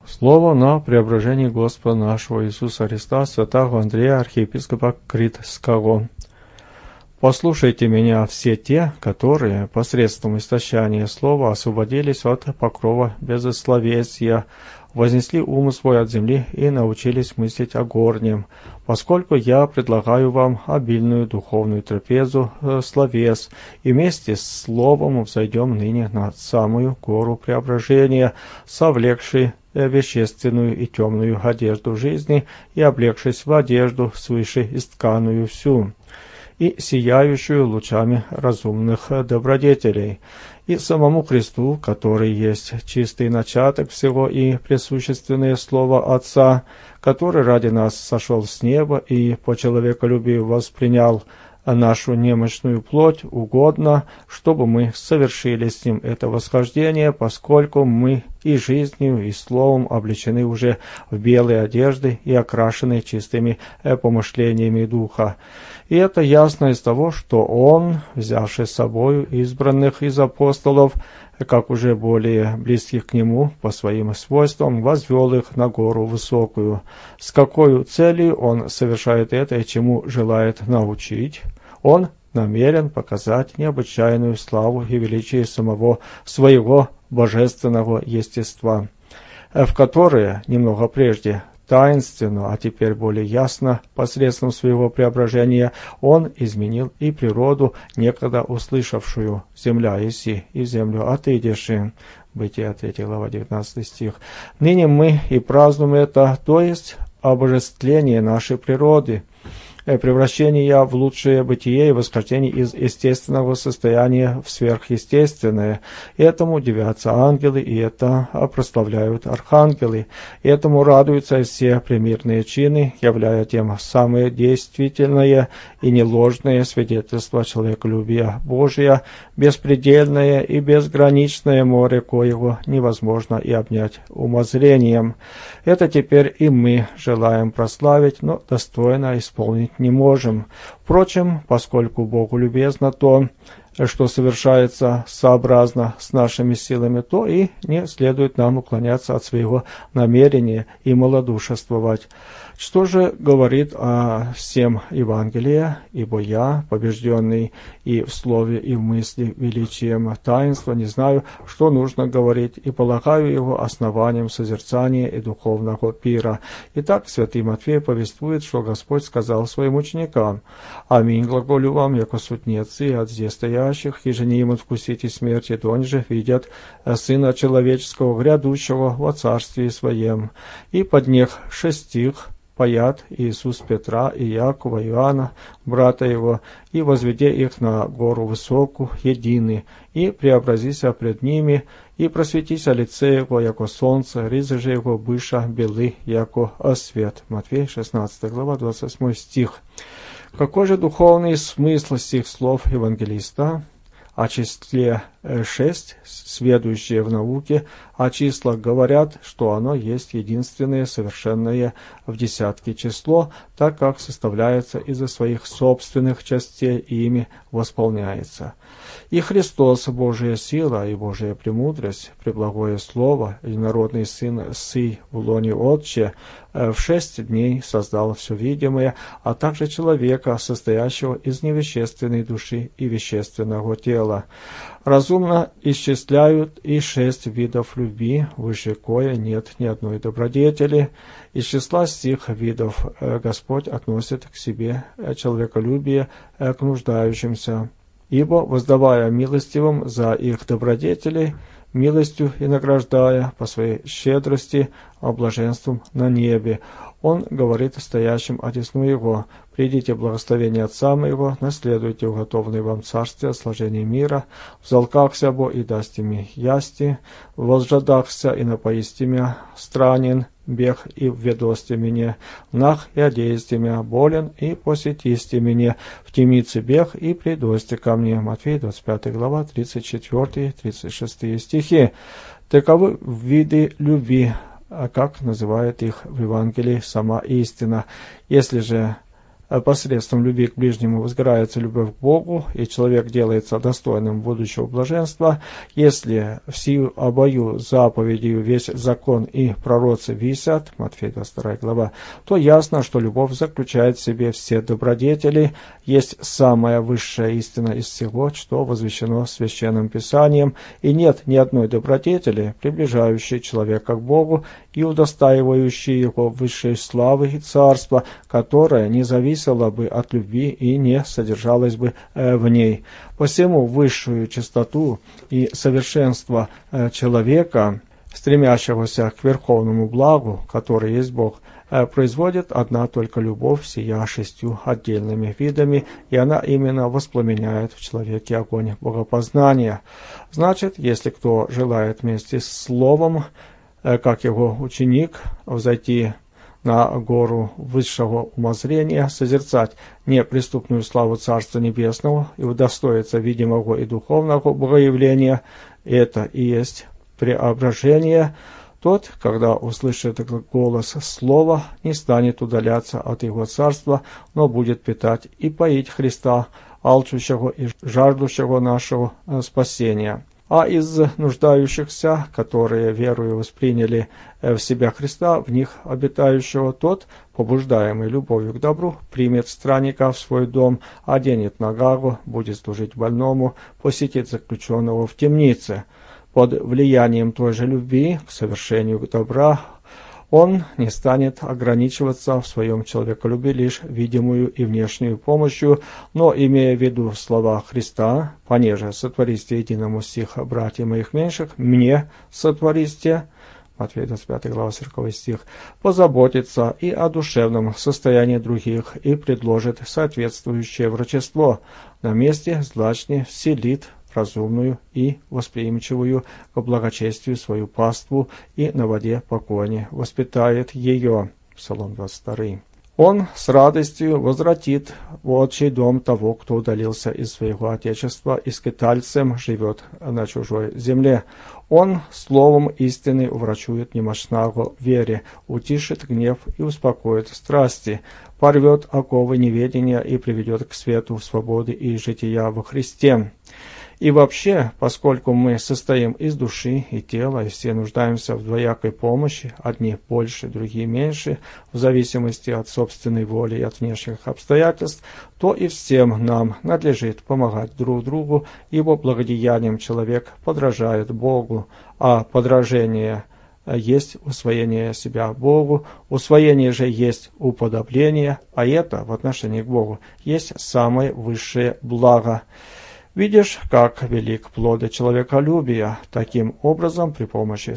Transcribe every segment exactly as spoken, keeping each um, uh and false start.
Слово на преображение Господа нашего Иисуса Христа, святого Андрея, архиепископа Критского. Послушайте меня все те, которые посредством истощания слова освободились от покрова безословесия, вознесли ум свой от земли и научились мыслить о горнем, поскольку я предлагаю вам обильную духовную трапезу э, словес, и вместе с словом взойдем ныне на самую гору преображения, совлекшей э, вещественную и темную одежду жизни и облегшись в одежду свыше истканую всю, и сияющую лучами разумных добродетелей, и самому Христу, который есть чистый начаток всего и пресущественное Слово Отца, который ради нас сошел с неба и по человеколюбию воспринял нашу немощную плоть, угодно, чтобы мы совершили с ним это восхождение, поскольку мы и жизнью, и словом облечены уже в белые одежды и окрашены чистыми помышлениями Духа. И это ясно из того, что Он, взявший с собою избранных из апостолов, как уже более близких к Нему по своим свойствам, возвел их на гору высокую. С какой целью Он совершает это и чему желает научить? Он намерен показать необычайную славу и величие самого своего божественного естества, в которое немного прежде таинственно, а теперь более ясно, посредством своего преображения, Он изменил и природу, некогда услышавшую «Земля еси, и в землю отыдешь». Бытие третья глава, девятнадцатый стих. Ныне мы и празднуем это, то есть обожествление нашей природы, превращение в лучшее бытие и восхождение из естественного состояния в сверхъестественное. Этому дивятся ангелы, и это прославляют архангелы. Этому радуются все премирные чины, являя тем самое действительное и неложное свидетельство человеколюбия Божия, беспредельное и безграничное море, коего невозможно и обнять умозрением. Это теперь и мы желаем прославить, но достойно исполнить не можем. Впрочем, поскольку Богу любезно то, что совершается сообразно с нашими силами, то и не следует нам уклоняться от своего намерения и малодушествовать. Что же говорит о всем Евангелие? Ибо я, побежденный и в слове, и в мысли величием таинства, не знаю, что нужно говорить, и полагаю его основанием созерцания и духовного пира. Итак, святый Матфей повествует, что Господь сказал своим ученикам: «Аминь, глаголю вам, яко сутнецы от здесь стоящих, и же не им вкусите смерти, донже видят Сына Человеческого, грядущего во Царстве Своем». И под них шестих паят Иисус Петра и Якова, Иоанна, брата его, и возведе их на гору высокую, едины, и преобразися пред ними, и просветися лице его, яко солнце, ризы же его быша белы, яко свет. Матфея шестнадцатая глава, двадцать восьмой стих. Какой же духовный смысл сих слов евангелиста? О числе шесть, сведущие в науке, о числах говорят, что оно есть единственное совершенное в десятке число, так как составляется из-за своих собственных частей и ими восполняется. И Христос, Божия сила и Божия премудрость, преблагое Слово, единородный Сын Сый в лоне Отче, в шесть дней создал все видимое, а также человека, состоящего из невещественной души и вещественного тела. Разумно исчисляют и шесть видов любви, выше кое нет ни одной добродетели. Из числа сих видов Господь относит к себе человеколюбие к нуждающимся, ибо, воздавая милостивым за их добродетели, милостью и награждая по своей щедрости блаженством на небе, Он говорит стоящим одесну Его: «Придите, благословение Отца моего, наследуйте уготованное вам царствие, сложение мира, взалкахся бо и даст ими ясти, возжадахся и напоисти мя, странен, бег и введости меня, нах и одеясти мя, болен и посетисти меня, в темнице бег и придости ко мне». Матфея двадцать пятая глава, тридцать четвёртый тридцать шестой стихи. Таковы виды любви, а как называет их в Евангелии сама истина. Если же посредством любви к ближнему возгорается любовь к Богу, и человек делается достойным будущего блаженства, если в сию обою заповедью весь закон и пророцы висят, Матфея двадцать вторая глава, то ясно, что любовь заключает в себе все добродетели, есть самая высшая истина из всего, что возвещено Священным Писанием, и нет ни одной добродетели, приближающей человека к Богу и удостаивающей его высшей славы и царства, которая не зависела бы от любви и не содержалась бы э, в ней. Посему высшую чистоту и совершенство э, человека, стремящегося к верховному благу, который есть Бог, э, производит одна только любовь, сия шестью отдельными видами, и она именно воспламеняет в человеке огонь богопознания. Значит, если кто желает вместе с Словом, э, как его ученик, взойти на гору высшего умозрения, созерцать неприступную славу Царства Небесного и удостоиться видимого и духовного богоявления, это и есть преображение, тот, когда услышит голос Слова, не станет удаляться от Его Царства, но будет питать и поить Христа, алчущего и жаждущего нашего спасения. А из нуждающихся, которые верою восприняли в себя Христа, в них обитающего, тот, побуждаемый любовью к добру, примет странника в свой дом, оденет нагагу, будет служить больному, посетит заключенного в темнице. Под влиянием той же любви к совершению добра он не станет ограничиваться в своем человеколюбии лишь видимую и внешнюю помощью, но, имея в виду слова Христа, «Понеже сотвористе единому сих братьев моих меньших, мне сотвористе», Матфея двадцать пятая глава, сороковой стих, позаботится и о душевном состоянии других и предложит соответствующее врачество. На месте злачни вселит разумную и восприимчивую к благочестию свою паству и на воде покойни воспитает ее. Псалом двадцать два. Он с радостью возвратит в отчий дом того, кто удалился из своего отечества и скитальцем живет на чужой земле. Он словом истины уврачует немощного в вере, утишит гнев и успокоит страсти, порвет оковы неведения и приведет к свету свободы и жития во Христе. И вообще, поскольку мы состоим из души и тела, и все нуждаемся в двоякой помощи, одни больше, другие меньше, в зависимости от собственной воли и от внешних обстоятельств, то и всем нам надлежит помогать друг другу, ибо благодеянием человек подражает Богу, а подражение есть усвоение себя Богу, усвоение же есть уподобление, а это в отношении к Богу есть самое высшее благо. Видишь, как велик плод человеколюбия. Таким образом, при помощи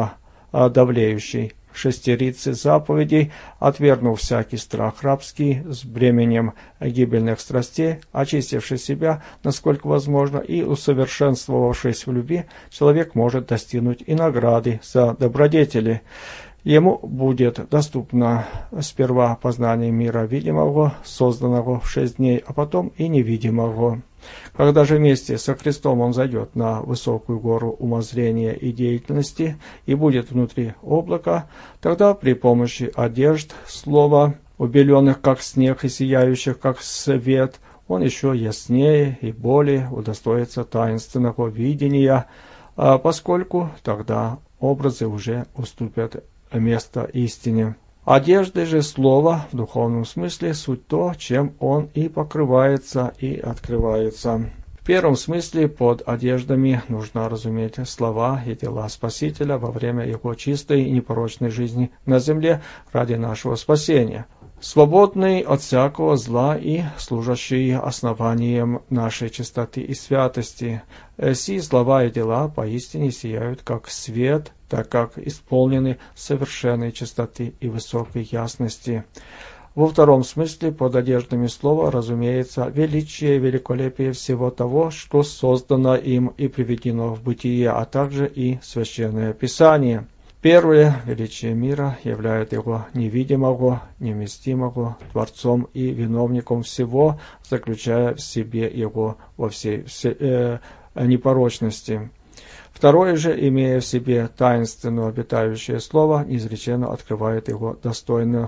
самодавлеющей шестерицы заповедей, отвергнув всякий страх рабский с бременем гибельных страстей, очистивший себя, насколько возможно, и усовершенствовавшись в любви, человек может достигнуть и награды за добродетели. Ему будет доступно сперва познание мира видимого, созданного в шесть дней, а потом и невидимого. Когда же вместе со Христом он зайдет на высокую гору умозрения и деятельности и будет внутри облака, тогда при помощи одежд, слова, убеленных как снег и сияющих как свет, он еще яснее и более удостоится таинственного видения, поскольку тогда образы уже уступят место истине. Одежды же слова в духовном смысле суть то, чем он и покрывается, и открывается. В первом смысле под одеждами нужно разуметь слова и дела Спасителя во время его чистой и непорочной жизни на земле ради нашего спасения, свободный от всякого зла и служащий основанием нашей чистоты и святости. Сии слова и дела поистине сияют как свет, так как исполнены совершенной чистоты и высокой ясности. Во втором смысле под одеждами слова разумеется величие и великолепие всего того, что создано им и приведено в бытие, а также и Священное Писание. Первое величие мира являет его невидимого, невместимого Творцом и виновником всего, заключая в себе его во всей все, э, непорочности. Второе же, имея в себе таинственно обитающее слово, неизреченно открывает его достойных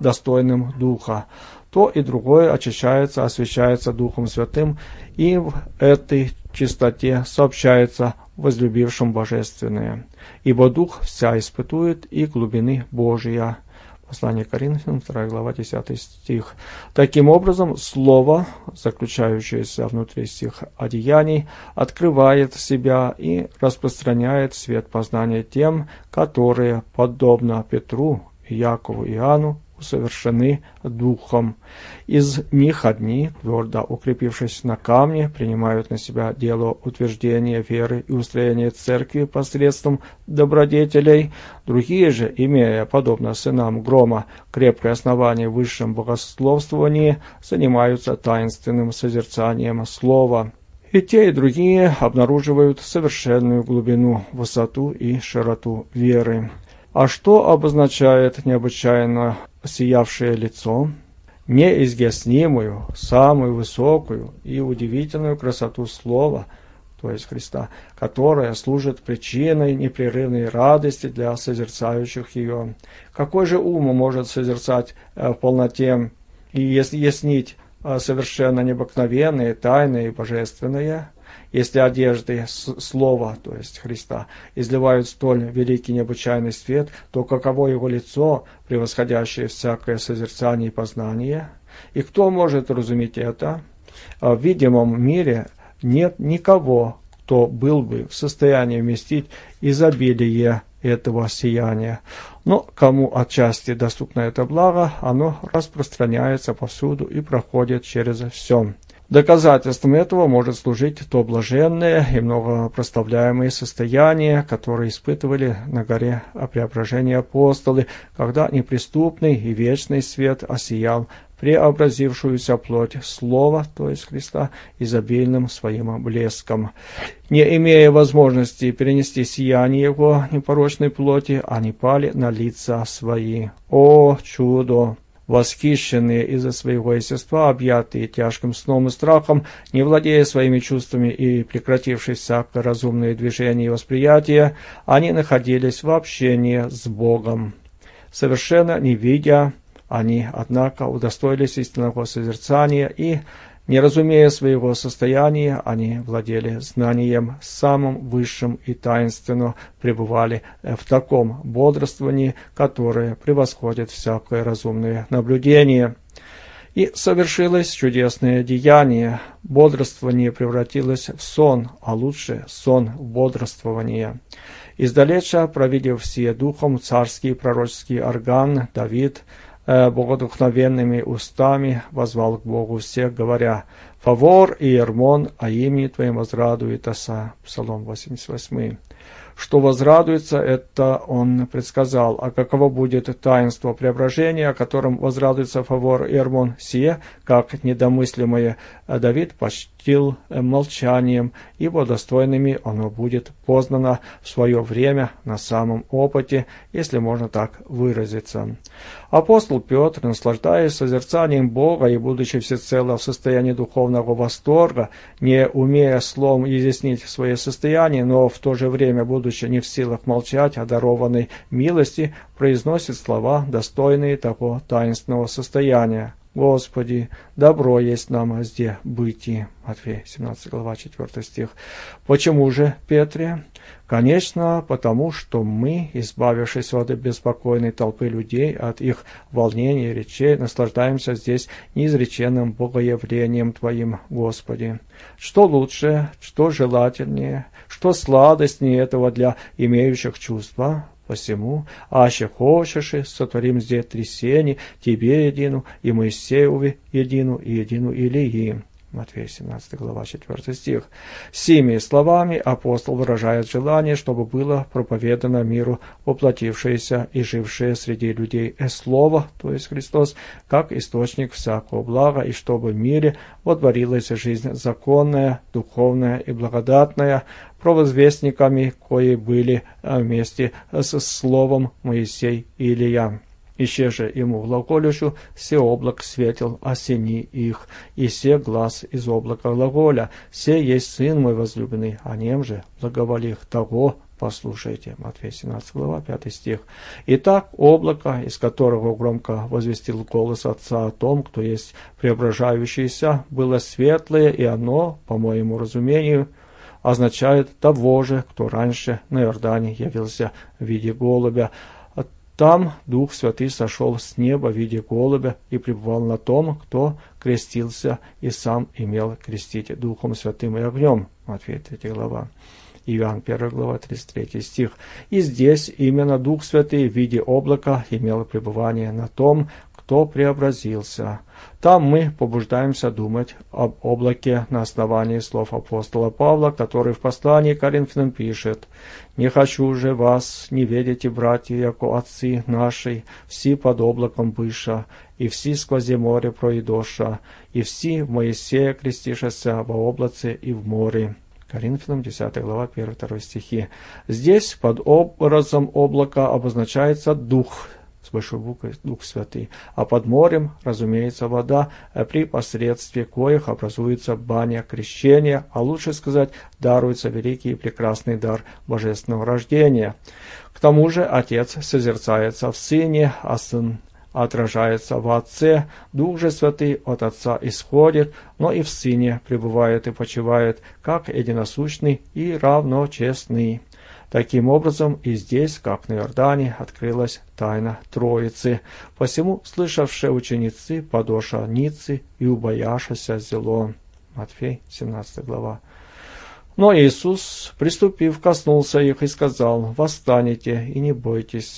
достойным Духа. То и другое очищается, освящается Духом Святым, и в этой чистоте сообщается возлюбившим божественное. Ибо Дух вся испытует и глубины Божия. Послание Коринфянам, вторая глава, десятый стих. Таким образом, Слово, заключающееся внутри сих одеяний, открывает себя и распространяет свет познания тем, которые, подобно Петру, Якову и Иоанну, усовершены Духом. Из них одни, твердо укрепившись на камне, принимают на себя дело утверждения веры и устроения церкви посредством добродетелей. Другие же, имея, подобно сынам грома, крепкое основание в высшем богословствовании, занимаются таинственным созерцанием слова. И те, и другие обнаруживают совершенную глубину, высоту и широту веры. А что обозначает необычайно сиявшее лицо? Неизъяснимую, самую высокую и удивительную красоту Слова, то есть Христа, которая служит причиной непрерывной радости для созерцающих ее. Какой же ум может созерцать в полноте и яснить совершенно необыкновенные, тайные и божественные? Если одежды Слова, то есть Христа, изливают столь великий необычайный свет, то каково его лицо, превосходящее всякое созерцание и познание? И кто может разуметь это? В видимом мире нет никого, кто был бы в состоянии вместить изобилие этого сияния. Но кому отчасти доступно это благо, оно распространяется повсюду и проходит через все. Доказательством этого может служить то блаженное и многопроставляемое состояние, которое испытывали на горе Преображения апостолы, когда неприступный и вечный свет осиял преобразившуюся плоть Слова, то есть Христа, изобильным своим блеском. Не имея возможности перенести сияние Его непорочной плоти, они пали на лица свои. О чудо! Восхищенные из-за своего естества, объятые тяжким сном и страхом, не владея своими чувствами и прекратившие всякое разумное движение и восприятие, они находились в общении с Богом. Совершенно не видя, они, однако, удостоились истинного созерцания и, не разумея своего состояния, они владели знанием самым высшим и таинственно пребывали в таком бодрствовании, которое превосходит всякое разумное наблюдение. И совершилось чудесное деяние. Бодрствование превратилось в сон, а лучше сон в бодрствование. Издалеча, провидев сие духом, царский пророческий орган, Давид, богодухновенными устами возвал к Богу всех, говоря: «Фавор и Ермон, а имени Твоим возрадуется». Псалом восемьдесят восемь. Что возрадуется, это он предсказал. А каково будет таинство преображения, о котором возрадуется Фавор и Ермон, сие, как недомыслимое, Давид почтил молчанием, ибо достойными оно будет познано в свое время на самом опыте, если можно так выразиться. Апостол Петр, наслаждаясь созерцанием Бога и будучи всецело в состоянии духовного восторга, не умея словом изъяснить свое состояние, но в то же время, будучи не в силах молчать о дарованной милости, произносит слова, достойные того таинственного состояния. «Господи, добро есть нам здесь бытие». Матфея семнадцатая глава, четвёртый стих. Почему же, Петре? Конечно, потому что мы, избавившись от беспокойной толпы людей, от их волнений и речей, наслаждаемся здесь неизреченным богоявлением Твоим, Господи. Что лучше, что желательнее, что сладостнее этого для имеющих чувства? Посему, аще хочешь, сотворим здесь трясение, тебе едину, и Моисееву едину, и едину Илии. Матфея семнадцатая глава, четвёртый стих. Сими словами апостол выражает желание, чтобы было проповедано миру воплотившееся и жившее среди людей Слово, то есть Христос, как источник всякого блага, и чтобы в мире водворилась жизнь законная, духовная и благодатная, провозвестниками, кои были вместе с Словом Моисей и Илия. Ище же ему глаголющу, се облак светил, осени их, и се глаз из облака глаголя, се есть сын мой возлюбленный, о нем же благоволих, того послушайте. Матфея семнадцатая глава, пятый стих. Итак, облако, из которого громко возвестил голос Отца о том, кто есть преображающийся, было светлое, и оно, по моему разумению, означает того же, кто раньше на Иордане явился в виде голубя. Там Дух Святый сошел с неба в виде голубя и пребывал на том, кто крестился и сам имел крестить Духом Святым и огнем. Матфея третья глава. Иоанн первая глава, тридцать третий стих. И здесь именно Дух Святый в виде облака имел пребывание на том, кто преобразился. Там мы побуждаемся думать об облаке на основании слов апостола Павла, который в послании к Коринфянам пишет: «Не хочу же вас, не ведите, братья, яко отцы наши, все под облаком быша, и все сквози море пройдоша, и все в Моисея крестишася во облаце и в море». Коринфянам десятая глава, первый-второй стихи. Здесь под образом облака обозначается Дух, с большой буквы Дух Святый, а под морем, разумеется, вода, при посредстве коих образуется баня крещения, а лучше сказать, даруется великий и прекрасный дар божественного рождения. К тому же Отец созерцается в Сыне, а Сын отражается в Отце, Дух же Святый от Отца исходит, но и в Сыне пребывает и почивает, как единосущный и равночестный. Таким образом, и здесь, как на Иордане, открылась тайна Троицы. Посему слышавшие ученицы подоша ницы и убояшася зело. Матфей семнадцатая глава. Но Иисус, приступив, коснулся их и сказал: «Восстанете и не бойтесь».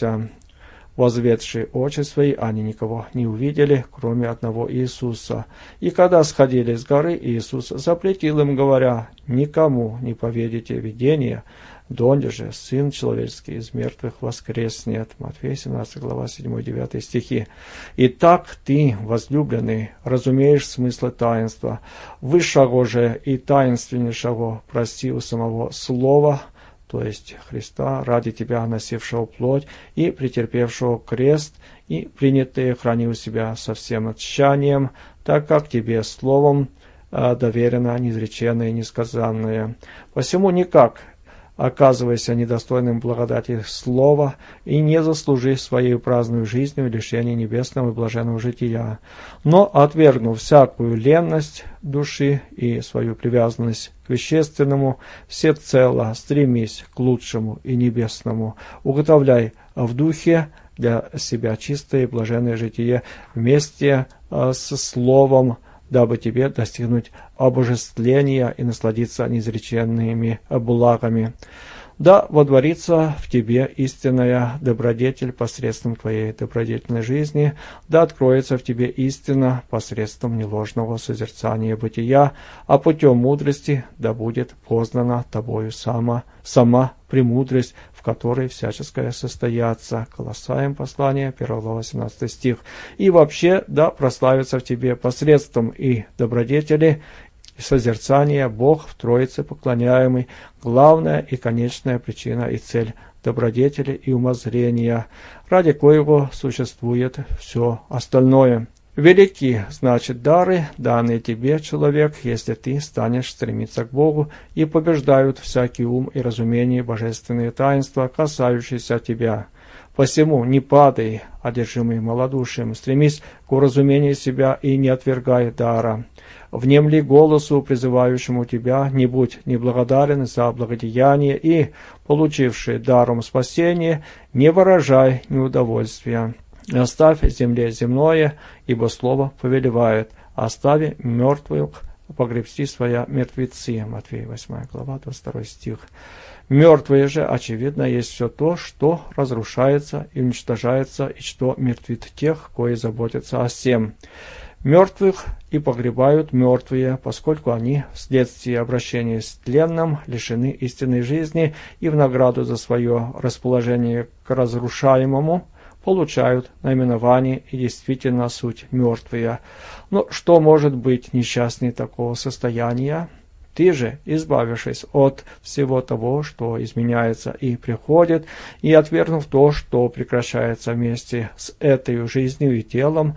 Возведшие очи свои, они никого не увидели, кроме одного Иисуса. И когда сходили с горы, Иисус запретил им, говоря: «Никому не поведите видение, донде же Сын Человеческий из мертвых воскреснет». Матфея семнадцатая глава, седьмой-девятый стихи. «Итак ты, возлюбленный, разумеешь смысл таинства, высшего же и таинственнейшего прости у самого Слова, то есть Христа, ради тебя носившего плоть и претерпевшего крест, и принятые храни у себя со всем тщанием, так как тебе словом э, доверено неизреченное и несказанное. Посему никак оказывайся недостойным благодати слова и не заслужи своей праздную жизнью лишения небесного и блаженного жития. Но, отвергнув всякую ленность души и свою привязанность к вещественному, всецело стремись к лучшему и небесному, уготовляй в духе для себя чистое и блаженное житие вместе со словом, дабы тебе достигнуть обожествления и насладиться неизреченными благами. Да водворится в тебе истинная добродетель посредством твоей добродетельной жизни, да откроется в тебе истина посредством неложного созерцания бытия, а путем мудрости да будет познана тобою сама, сама премудрость, в которой всяческое состоятся. Колоссаям послание, первая глава, семнадцатый стих. И вообще да прославится в тебе посредством и добродетели, и созерцание Бог в Троице поклоняемый, главная и конечная причина и цель добродетели и умозрения, ради коего существует все остальное. Велики, значит, дары, данные тебе, человек, если ты станешь стремиться к Богу, и побеждают всякий ум и разумение божественные таинства, касающиеся тебя. Посему не падай, одержимый малодушием, стремись к уразумению себя и не отвергай дара. Внемли голосу, призывающему тебя, не будь неблагодарен за благодеяние и, получивший даром спасение, не выражай неудовольствия. Оставь земле земное, ибо слово повелевает, остави мертвых погребсти своя мертвецы. Матфея восьмая глава, двадцать второй стих. Мертвые же, очевидно, есть все то, что разрушается и уничтожается, и что мертвит тех, кои заботятся о сем. Мертвых и погребают мертвые, поскольку они вследствие обращения с тленным лишены истинной жизни и в награду за свое расположение к разрушаемому получают наименование и действительно суть мертвые. Но что может быть несчастней такого состояния? Ты же, избавившись от всего того, что изменяется и приходит, и отвергнув то, что прекращается вместе с этой жизнью и телом,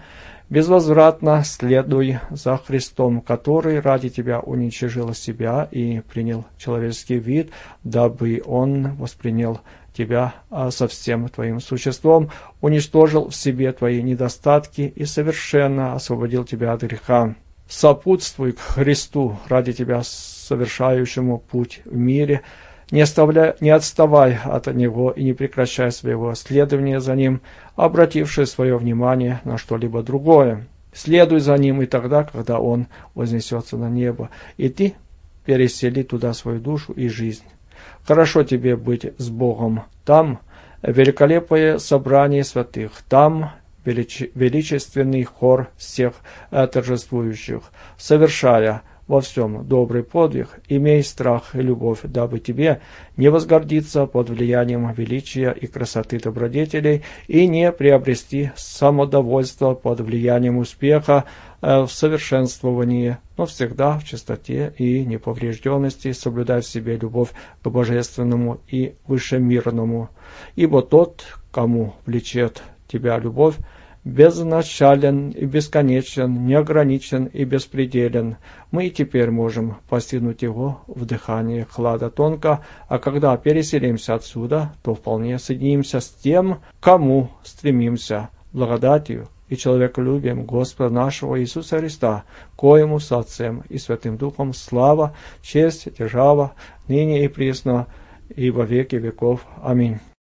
Безвозвратно следуй за Христом, который ради тебя уничижил себя и принял человеческий вид, дабы Он воспринял тебя со всем твоим существом, уничтожил в себе твои недостатки и совершенно освободил тебя от греха. Сопутствуй к Христу ради тебя, совершающему путь в мире, не, оставляй, не отставай от Него и не прекращай своего следования за Ним, обративши свое внимание на что-либо другое. Следуй за Ним и тогда, когда Он вознесется на небо, и ты пересели туда свою душу и жизнь. Хорошо тебе быть с Богом. Там великолепное собрание святых, там велич... величественный хор всех торжествующих, совершая во всем добрый подвиг, имей страх и любовь, дабы тебе не возгордиться под влиянием величия и красоты добродетелей и не приобрести самодовольство под влиянием успеха э, в совершенствовании, но всегда в чистоте и неповрежденности соблюдай в себе любовь к божественному и вышемирному, ибо тот, кому влечет тебя любовь, безначален и бесконечен, неограничен и беспределен. Мы и теперь можем постигнуть его в дыхании хлада тонко, а когда переселимся отсюда, то вполне соединимся с тем, к кому стремимся, благодатью и человеколюбием Господа нашего Иисуса Христа, коему с Отцем и Святым Духом слава, честь, держава, ныне и присно, и во веки веков. Аминь.